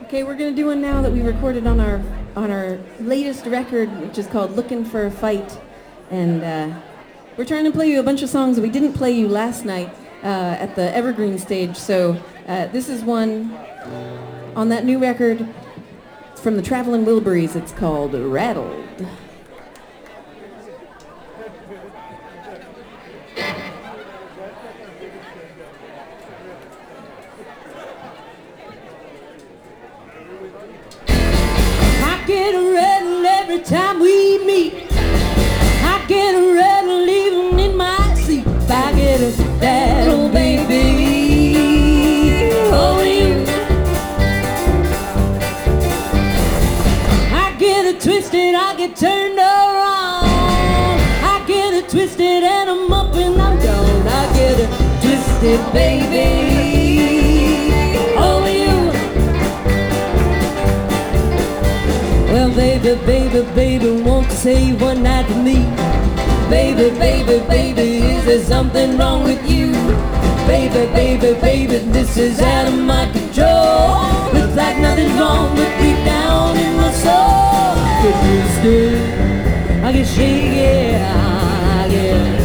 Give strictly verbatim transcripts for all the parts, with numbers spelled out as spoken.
Okay, we're gonna do one now that we recorded on our on our latest record, which is called "Looking for a Fight," and uh, we're trying to play you a bunch of songs that we didn't play you last night uh, at the Evergreen stage. So uh, this is one on that new record from the Traveling Wilburys. It's called "Rattled." Get a rattle every time we meet. I get a rattle even in my sleep. I get a rattle, baby, over you. I get it twisted, I get turned around. I get it twisted and I'm up and I'm down. I get it twisted, baby, over you. Well, baby, baby, baby, won't you say one night to me? Baby, baby, baby, is there something wrong with you? Baby, baby, baby, this is out of my control. Looks like nothing's wrong, but deep down in my soul, get twisted, I get shaky, I get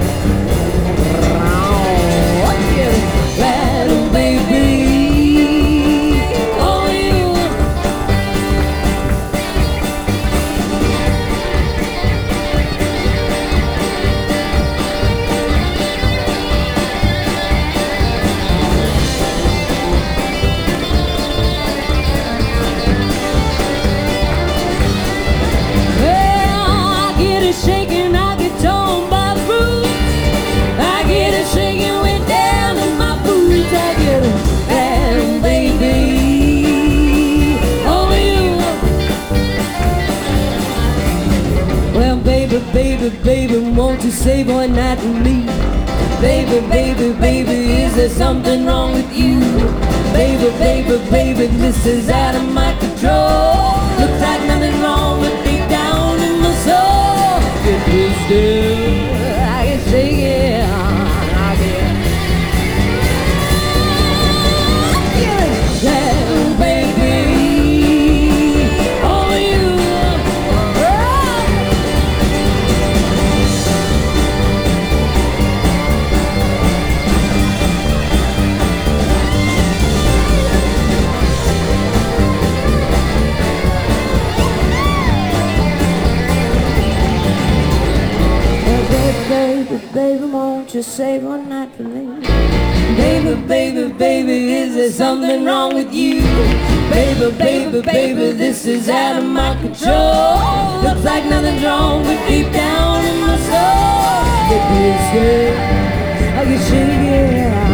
I get rattle, baby. Shaking, I get torn by the roots. I get it shaking way down in my boots. I get it rattle, baby, over you. Well, baby, baby, baby, won't you say one night to me? Baby, baby, baby, is there something wrong with you? Baby, baby, baby, this is out of my control. Looks like nothing wrong, but deep down in my soul, get twisted, I get shaky, I get get it down, baby, over you. Baby, baby, won't you say one night for me? Baby, baby, baby, is there something wrong with you? Baby, baby, baby, this is out of my control. Looks like nothing's wrong, but deep down in my soul, get twisted, I get shaky.